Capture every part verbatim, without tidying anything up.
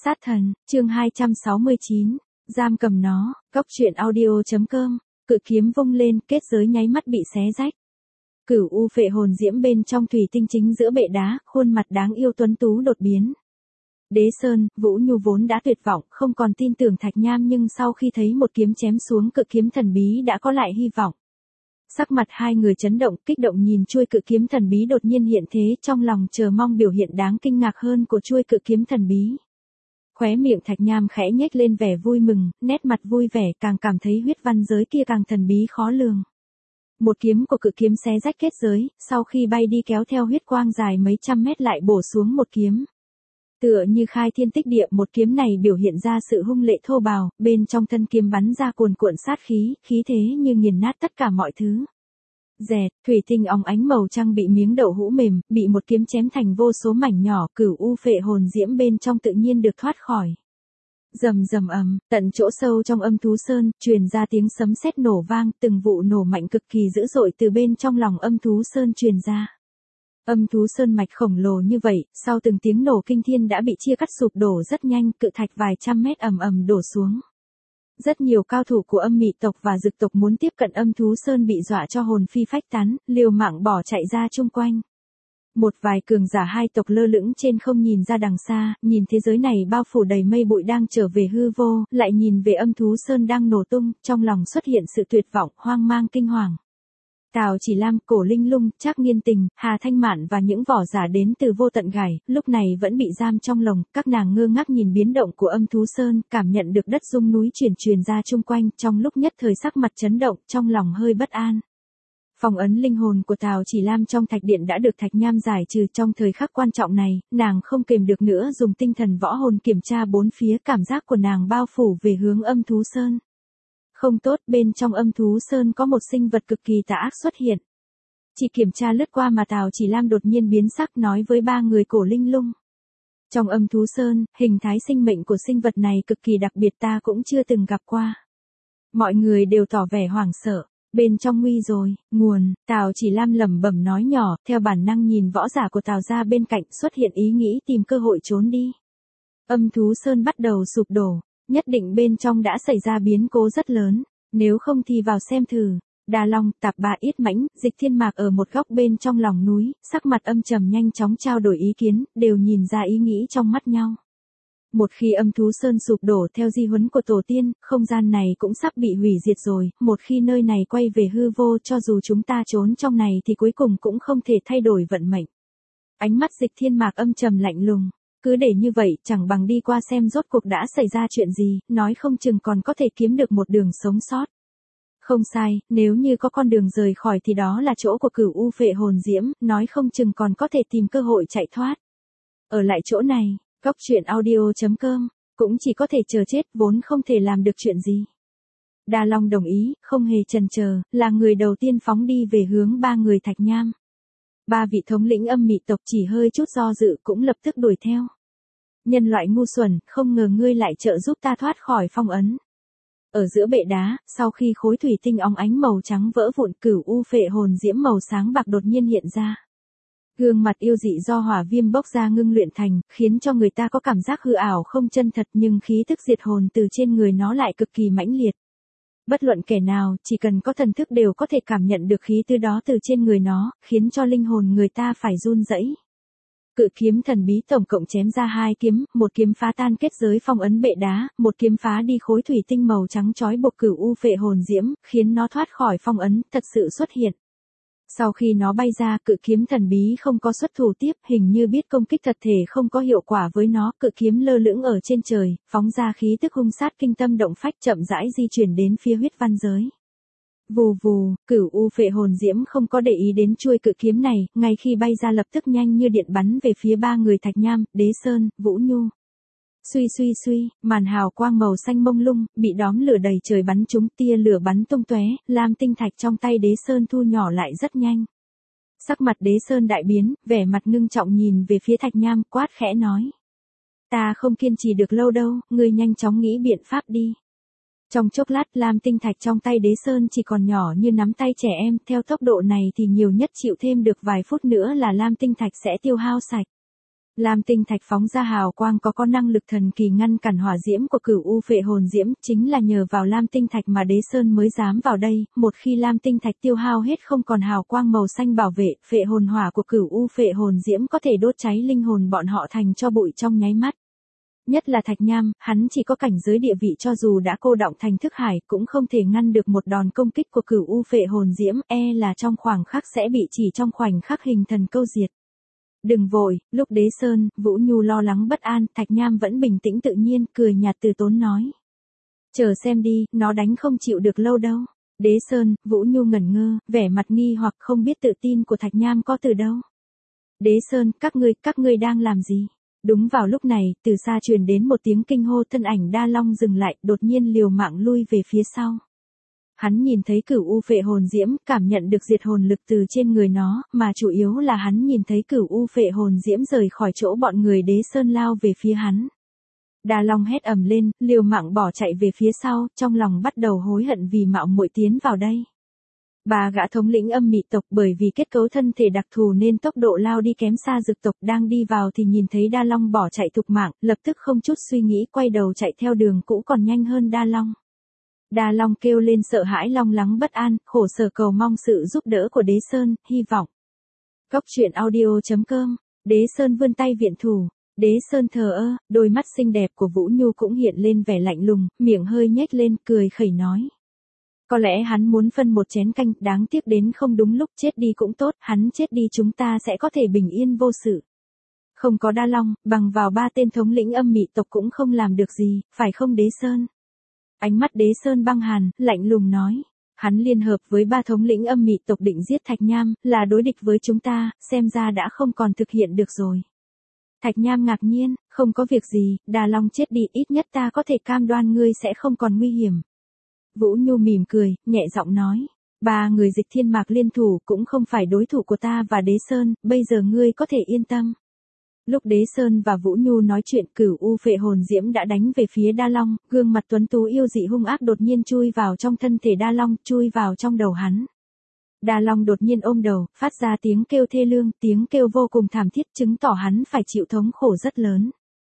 Sát thần, chương hai trăm sáu mươi chín, giam cầm nó, cốc truyện audio.com, cự kiếm vung lên, kết giới nháy mắt bị xé rách. Cửu u phệ hồn diễm bên trong thủy tinh chính giữa bệ đá, khuôn mặt đáng yêu tuấn tú đột biến. Đế Sơn, Vũ Nhu vốn đã tuyệt vọng, không còn tin tưởng Thạch Nham nhưng sau khi thấy một kiếm chém xuống cự kiếm thần bí đã có lại hy vọng. Sắc mặt hai người chấn động, kích động nhìn chuôi cự kiếm thần bí đột nhiên hiện thế, trong lòng chờ mong biểu hiện đáng kinh ngạc hơn của chuôi cự kiếm thần bí. Khóe miệng Thạch Nham khẽ nhếch lên vẻ vui mừng, nét mặt vui vẻ, càng cảm thấy huyết văn giới kia càng thần bí khó lường. Một kiếm của cự kiếm xé rách kết giới, sau khi bay đi kéo theo huyết quang dài mấy trăm mét lại bổ xuống một kiếm. Tựa như khai thiên tích địa, một kiếm này biểu hiện ra sự hung lệ thô bạo, bên trong thân kiếm bắn ra cuồn cuộn sát khí, khí thế như nghiền nát tất cả mọi thứ. Dẹt, thủy tinh óng ánh màu trắng bị miếng đậu hũ mềm, bị một kiếm chém thành vô số mảnh nhỏ, cửu u phệ hồn diễm bên trong tự nhiên được thoát khỏi. Rầm rầm ầm, tận chỗ sâu trong âm thú sơn, truyền ra tiếng sấm sét nổ vang, từng vụ nổ mạnh cực kỳ dữ dội từ bên trong lòng âm thú sơn truyền ra. Âm thú sơn mạch khổng lồ như vậy, sau từng tiếng nổ kinh thiên đã bị chia cắt sụp đổ rất nhanh, cự thạch vài trăm mét ầm ầm đổ xuống. Rất nhiều cao thủ của âm mị tộc và dực tộc muốn tiếp cận âm thú sơn bị dọa cho hồn phi phách tán, liều mạng bỏ chạy ra chung quanh. Một vài cường giả hai tộc lơ lửng trên không nhìn ra đằng xa, nhìn thế giới này bao phủ đầy mây bụi đang trở về hư vô, lại nhìn về âm thú sơn đang nổ tung, trong lòng xuất hiện sự tuyệt vọng, hoang mang kinh hoàng. Tào Chỉ Lam, Cổ Linh Lung, Trác Nghiên Tình, Hà Thanh Mạn và những võ giả đến từ vô tận gài, lúc này vẫn bị giam trong lồng, các nàng ngơ ngác nhìn biến động của âm thú sơn, cảm nhận được đất rung núi chuyển truyền ra chung quanh, trong lúc nhất thời sắc mặt chấn động, trong lòng hơi bất an. Phong ấn linh hồn của Tào Chỉ Lam trong thạch điện đã được Thạch Nham giải trừ, trong thời khắc quan trọng này, nàng không kềm được nữa dùng tinh thần võ hồn kiểm tra bốn phía, cảm giác của nàng bao phủ về hướng âm thú sơn. Không tốt, bên trong âm thú sơn có một sinh vật cực kỳ tà ác xuất hiện. Chỉ kiểm tra lướt qua mà Tào Chỉ Lam đột nhiên biến sắc nói với ba người Cổ Linh Lung. Trong âm thú sơn, hình thái sinh mệnh của sinh vật này cực kỳ đặc biệt, ta cũng chưa từng gặp qua. Mọi người đều tỏ vẻ hoảng sợ. Bên trong nguy rồi, nguồn, Tào Chỉ Lam lẩm bẩm nói nhỏ, theo bản năng nhìn võ giả của Tào gia bên cạnh, xuất hiện ý nghĩ tìm cơ hội trốn đi. Âm thú sơn bắt đầu sụp đổ, nhất định bên trong đã xảy ra biến cố rất lớn, nếu không thì vào xem thử. Đà Long, Tạp Bá Yết Mãnh, Dịch Thiên Mạc ở một góc bên trong lòng núi, sắc mặt âm trầm nhanh chóng trao đổi ý kiến, đều nhìn ra ý nghĩ trong mắt nhau. Một khi âm thú sơn sụp đổ theo di huấn của tổ tiên, không gian này cũng sắp bị hủy diệt rồi, một khi nơi này quay về hư vô, cho dù chúng ta trốn trong này thì cuối cùng cũng không thể thay đổi vận mệnh. Ánh mắt Dịch Thiên Mạc âm trầm lạnh lùng, cứ để như vậy, chẳng bằng đi qua xem rốt cuộc đã xảy ra chuyện gì, nói không chừng còn có thể kiếm được một đường sống sót. Không sai, nếu như có con đường rời khỏi thì đó là chỗ của cửu u phệ hồn diễm, nói không chừng còn có thể tìm cơ hội chạy thoát. Ở lại chỗ này, cốc truyện audio.com, cũng chỉ có thể chờ chết, vốn không thể làm được chuyện gì. Đa Long đồng ý, không hề chần chờ, là người đầu tiên phóng đi về hướng ba người Thạch Nham. Ba vị thống lĩnh âm mị tộc chỉ hơi chút do dự cũng lập tức đuổi theo. Nhân loại ngu xuẩn, không ngờ ngươi lại trợ giúp ta thoát khỏi phong ấn. Ở giữa bệ đá, sau khi khối thủy tinh óng ánh màu trắng vỡ vụn, cửu u phệ hồn diễm màu sáng bạc đột nhiên hiện ra. Gương mặt yêu dị do hỏa viêm bốc ra ngưng luyện thành, khiến cho người ta có cảm giác hư ảo không chân thật, nhưng khí thức diệt hồn từ trên người nó lại cực kỳ mãnh liệt. Bất luận kẻ nào, chỉ cần có thần thức đều có thể cảm nhận được khí từ đó từ trên người nó, khiến cho linh hồn người ta phải run rẩy. Cự kiếm thần bí tổng cộng chém ra hai kiếm, một kiếm phá tan kết giới phong ấn bệ đá, một kiếm phá đi khối thủy tinh màu trắng trói buộc cửu u phệ hồn diễm, khiến nó thoát khỏi phong ấn, thật sự xuất hiện. Sau khi nó bay ra, cự kiếm thần bí không có xuất thủ tiếp, hình như biết công kích thật thể không có hiệu quả với nó, cự kiếm lơ lửng ở trên trời, phóng ra khí tức hung sát kinh tâm động phách, chậm rãi di chuyển đến phía huyết văn giới. Vù vù, cửu u phệ hồn diễm không có để ý đến chuôi cự kiếm này, ngay khi bay ra lập tức nhanh như điện bắn về phía ba người Thạch Nham, Đế Sơn, Vũ Nhu. Suy suy suy, màn hào quang màu xanh mông lung, bị đóm lửa đầy trời bắn trúng, tia lửa bắn tung tóe, lam tinh thạch trong tay Đế Sơn thu nhỏ lại rất nhanh. Sắc mặt Đế Sơn đại biến, vẻ mặt ngưng trọng nhìn về phía Thạch Nham, quát khẽ nói. Ta không kiên trì được lâu đâu, ngươi nhanh chóng nghĩ biện pháp đi. Trong chốc lát, lam tinh thạch trong tay Đế Sơn chỉ còn nhỏ như nắm tay trẻ em, theo tốc độ này thì nhiều nhất chịu thêm được vài phút nữa là lam tinh thạch sẽ tiêu hao sạch. Lam tinh thạch phóng ra hào quang có có năng lực thần kỳ ngăn cản hỏa diễm của cửu u phệ hồn diễm, chính là nhờ vào lam tinh thạch mà Đế Sơn mới dám vào đây, một khi lam tinh thạch tiêu hao hết không còn hào quang màu xanh bảo vệ, phệ hồn hỏa của cửu u phệ hồn diễm có thể đốt cháy linh hồn bọn họ thành tro bụi trong nháy mắt. Nhất là Thạch Nham, hắn chỉ có cảnh giới địa vị cho dù đã cô đọng thành thức hải cũng không thể ngăn được một đòn công kích của cửu u phệ hồn diễm, e là trong khoảng khắc sẽ bị chỉ trong khoảnh khắc hình thần câu diệt. Đừng vội, lúc Đế Sơn, Vũ Nhu lo lắng bất an, Thạch Nham vẫn bình tĩnh tự nhiên, cười nhạt từ tốn nói. Chờ xem đi, nó đánh không chịu được lâu đâu. Đế Sơn, Vũ Nhu ngẩn ngơ, vẻ mặt nghi hoặc không biết tự tin của Thạch Nham có từ đâu. Đế Sơn, các ngươi, các ngươi đang làm gì? Đúng vào lúc này, từ xa truyền đến một tiếng kinh hô, thân ảnh Đa Long dừng lại, đột nhiên liều mạng lui về phía sau. Hắn nhìn thấy cửu u phệ hồn diễm, cảm nhận được diệt hồn lực từ trên người nó, mà chủ yếu là hắn nhìn thấy cửu u phệ hồn diễm rời khỏi chỗ bọn người Đế Sơn lao về phía hắn. Đa Long hét ầm lên, liều mạng bỏ chạy về phía sau, trong lòng bắt đầu hối hận vì mạo muội tiến vào đây. Ba gã thống lĩnh âm mị tộc bởi vì kết cấu thân thể đặc thù nên tốc độ lao đi kém xa dực tộc, đang đi vào thì nhìn thấy Đa Long bỏ chạy thục mạng, lập tức không chút suy nghĩ quay đầu chạy theo đường cũ còn nhanh hơn Đa Long. Đa Long kêu lên sợ hãi long lắng bất an, khổ sở cầu mong sự giúp đỡ của Đế Sơn, hy vọng. Cốc truyện audio chấm com, Đế Sơn vươn tay viện thủ. Đế Sơn thờ ơ, đôi mắt xinh đẹp của Vũ Nhu cũng hiện lên vẻ lạnh lùng, miệng hơi nhếch lên, cười khẩy nói. Có lẽ hắn muốn phân một chén canh, đáng tiếc đến không đúng lúc, chết đi cũng tốt, hắn chết đi chúng ta sẽ có thể bình yên vô sự. Không có Đa Long, bằng vào ba tên thống lĩnh âm mị tộc cũng không làm được gì, phải không Đế Sơn? Ánh mắt Đế Sơn băng hàn, lạnh lùng nói. Hắn liên hợp với ba thống lĩnh âm mị tộc định giết Thạch Nham, là đối địch với chúng ta, xem ra đã không còn thực hiện được rồi. Thạch Nham ngạc nhiên, không có việc gì, Đa Long chết đi, ít nhất ta có thể cam đoan ngươi sẽ không còn nguy hiểm. Vũ Nhu mỉm cười, nhẹ giọng nói. Ba người Dịch Thiên Mạc liên thủ cũng không phải đối thủ của ta và Đế Sơn, bây giờ ngươi có thể yên tâm. Lúc Đế Sơn và Vũ Nhu nói chuyện, cửu u phệ hồn diễm đã đánh về phía Đa Long, gương mặt tuấn tú yêu dị hung ác đột nhiên chui vào trong thân thể Đa Long, chui vào trong đầu hắn. Đa Long đột nhiên ôm đầu, phát ra tiếng kêu thê lương, tiếng kêu vô cùng thảm thiết chứng tỏ hắn phải chịu thống khổ rất lớn.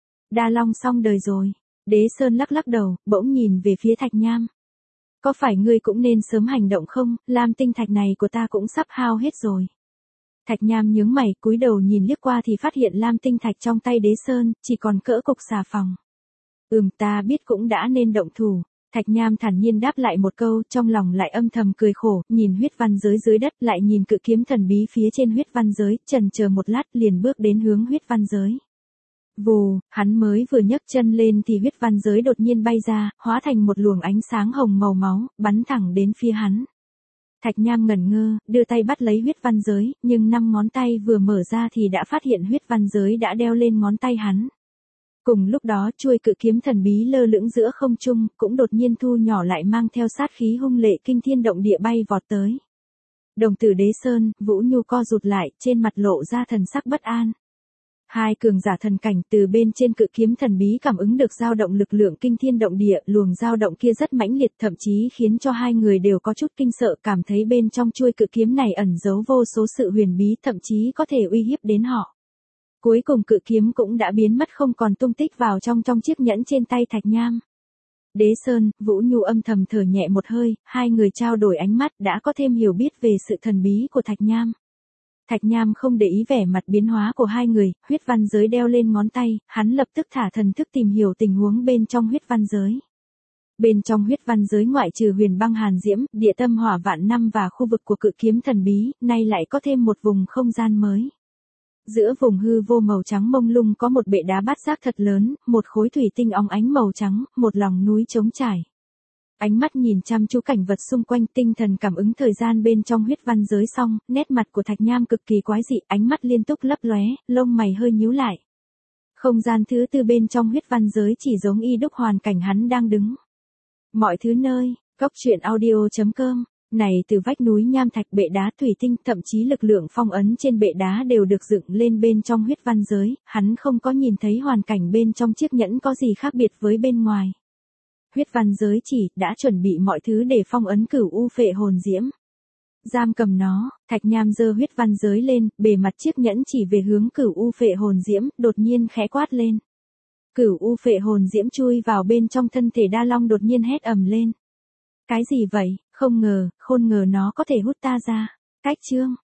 Đa Long xong đời rồi. Đế Sơn lắc lắc đầu, bỗng nhìn về phía Thạch Nham. Có phải ngươi cũng nên sớm hành động không, lam tinh thạch này của ta cũng sắp hao hết rồi. Thạch Nham nhướng mày, cúi đầu nhìn liếc qua thì phát hiện lam tinh thạch trong tay Đế Sơn, chỉ còn cỡ cục xà phòng. Ừm, ta biết cũng đã nên động thủ. Thạch Nham thản nhiên đáp lại một câu, trong lòng lại âm thầm cười khổ, nhìn huyết văn giới dưới đất, lại nhìn cự kiếm thần bí phía trên huyết văn giới, chần chờ một lát liền bước đến hướng huyết văn giới. Vù, hắn mới vừa nhấc chân lên thì huyết văn giới đột nhiên bay ra, hóa thành một luồng ánh sáng hồng màu máu, bắn thẳng đến phía hắn. Thạch Nham ngẩn ngơ, đưa tay bắt lấy huyết văn giới, nhưng năm ngón tay vừa mở ra thì đã phát hiện huyết văn giới đã đeo lên ngón tay hắn. Cùng lúc đó chuôi cự kiếm thần bí lơ lửng giữa không trung, cũng đột nhiên thu nhỏ lại mang theo sát khí hung lệ kinh thiên động địa bay vọt tới. Đồng tử Đế Sơn, Vũ Nhu co rụt lại, trên mặt lộ ra thần sắc bất an. Hai cường giả thần cảnh từ bên trên cự kiếm thần bí cảm ứng được dao động lực lượng kinh thiên động địa, luồng dao động kia rất mãnh liệt, thậm chí khiến cho hai người đều có chút kinh sợ, cảm thấy bên trong chuôi cự kiếm này ẩn giấu vô số sự huyền bí, thậm chí có thể uy hiếp đến họ. Cuối cùng cự kiếm cũng đã biến mất không còn tung tích vào trong trong chiếc nhẫn trên tay Thạch Nham. Đế Sơn, Vũ Nhu âm thầm thở nhẹ một hơi, hai người trao đổi ánh mắt đã có thêm hiểu biết về sự thần bí của Thạch Nham. Thạch Nham không để ý vẻ mặt biến hóa của hai người, huyết văn giới đeo lên ngón tay, hắn lập tức thả thần thức tìm hiểu tình huống bên trong huyết văn giới. Bên trong huyết văn giới ngoại trừ huyền băng hàn diễm, địa tâm hỏa vạn năm và khu vực của cự kiếm thần bí, nay lại có thêm một vùng không gian mới. Giữa vùng hư vô màu trắng mông lung có một bệ đá bát giác thật lớn, một khối thủy tinh óng ánh màu trắng, một lòng núi trống trải. Ánh mắt nhìn chăm chú cảnh vật xung quanh, tinh thần cảm ứng thời gian bên trong huyết văn giới xong, nét mặt của Thạch Nham cực kỳ quái dị, ánh mắt liên tục lấp lóe, lông mày hơi nhíu lại. Không gian thứ tư bên trong huyết văn giới chỉ giống y đúc hoàn cảnh hắn đang đứng. Mọi thứ nơi, cốc truyện audio chấm com, này từ vách núi nham thạch, bệ đá thủy tinh, thậm chí lực lượng phong ấn trên bệ đá đều được dựng lên bên trong huyết văn giới, hắn không có nhìn thấy hoàn cảnh bên trong chiếc nhẫn có gì khác biệt với bên ngoài. Huyết văn giới chỉ đã chuẩn bị mọi thứ để phong ấn cửu u phệ hồn diễm. Giam cầm nó, Thạch Nham giơ huyết văn giới lên, bề mặt chiếc nhẫn chỉ về hướng Cửu U Phệ Hồn Diễm, đột nhiên khẽ quát lên. Cửu U Phệ Hồn Diễm chui vào bên trong thân thể Đa Long đột nhiên hét ầm lên. Cái gì vậy, không ngờ, khôn ngờ nó có thể hút ta ra. Cách chương